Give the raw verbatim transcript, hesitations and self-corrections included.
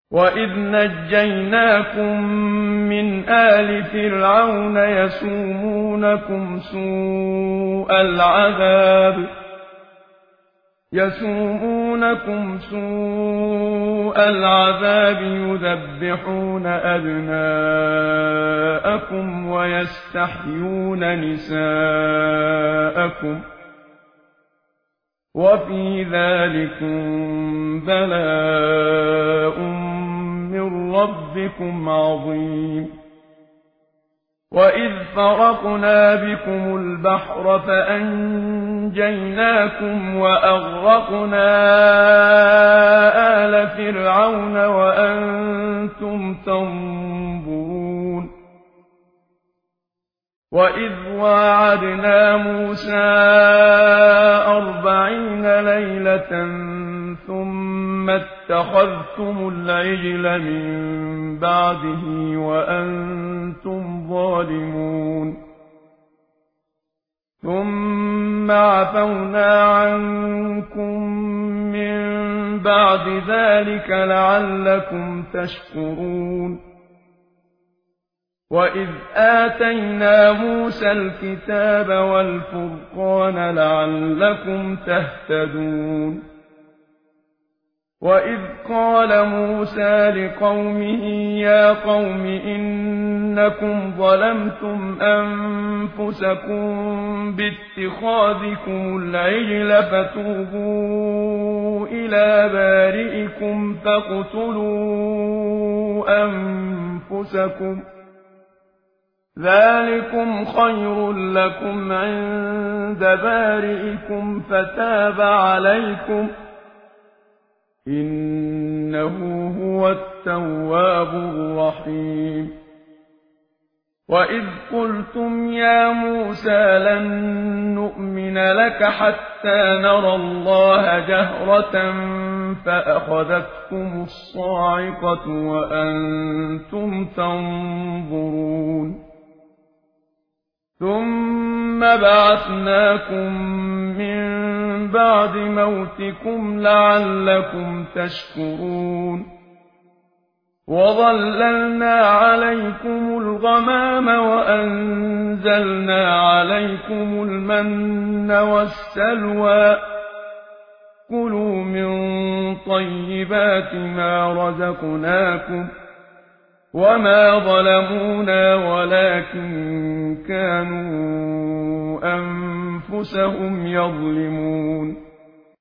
وَإِذْ نَجَّيْنَاكُم مِّنْ آلِ فِرْعَوْنَ يَسُومُونَكُمْ سُوءَ الْعَذَابِ يَسُومُونَكُمْ سُوءَ الْعَذَابِ يُذَبِّحُونَ أَبْنَاءَكُمْ وَيَسْتَحْيُونَ نِسَاءَكُمْ ۚ وَفِي ذَٰلِكُم بَلَاءٌ مِّن رَّبِّكُمْ عَظِيمٌ وَإِذْ فَرَقْنَا بِكُمُ الْبَحْرَ فَأَنجَيْنَاكُمْ وَأَغْرَقْنَا آلَ فِرْعَوْنَ وَأَنتُمْ تَنظُرُونَ وَإِذْ وَاعَدْنَا مُوسَىٰ أَرْبَعِينَ لَيْلَةً ثُمَّ اتَّخَذْتُمُ الْعِجْلَ مِن بَعْدِهِ وَأَنتُمْ ظَالِمُونَ ثُمَّ عَفَوْنَا عَنكُم مِّن بَعْدِ ذَٰلِكَ لَعَلَّكُمْ تَشْكُرُونَ وَإِذْ آتَيْنَا مُوسَى الْكِتَابَ وَالْفُرْقَانَ لَعَلَّكُمْ تَهْتَدُونَ وَإِذْ قَالَ مُوسَىٰ لِقَوْمِهِ يَا قَوْمِ إِنَّكُمْ ظَلَمْتُمْ أَنفُسَكُم بِاتِّخَاذِكُمُ الْعِجْلَ فَتُوبُوا إِلَىٰ بَارِئِكُمْ فَاقْتُلُوا أَنفُسَكُمْ ذَٰلِكُمْ خَيْرٌ لَّكُمْ عِندَ بَارِئِكُمْ فَتَابَ عَلَيْكُمْ ۖ إِنَّهُ هُوَ التَّوَّابُ الرَّحِيمُ وَإِذْ قُلْتُمْ يَا مُوسَىٰ لَن نُّؤْمِنَ لَكَ حَتَّىٰ نَرَى اللَّهَ جَهْرَةً فَأَخَذَتْكُمُ الصَّاعِقَةُ وَأَنتُمْ تَنظُرُونَ ثُمَّ بَعَثْنَاكُم مِّن بَعْدِ مَوْتِكُمْ لَعَلَّكُمْ تَشْكُرُونَ وَظَلَّلْنَا عَلَيْكُمُ الْغَمَامَ وَأَنزَلْنَا عَلَيْكُمُ الْمَنَّ وَالسَّلْوَىٰ ۖ كُلُوا مِن طَيِّبَاتِ مَا رَزَقْنَاكُمْ ۚ وَمَا ظَلَمُونَا وَلَٰكِن كَانُوا أَنفُسَهُمْ يَظْلِمُونَ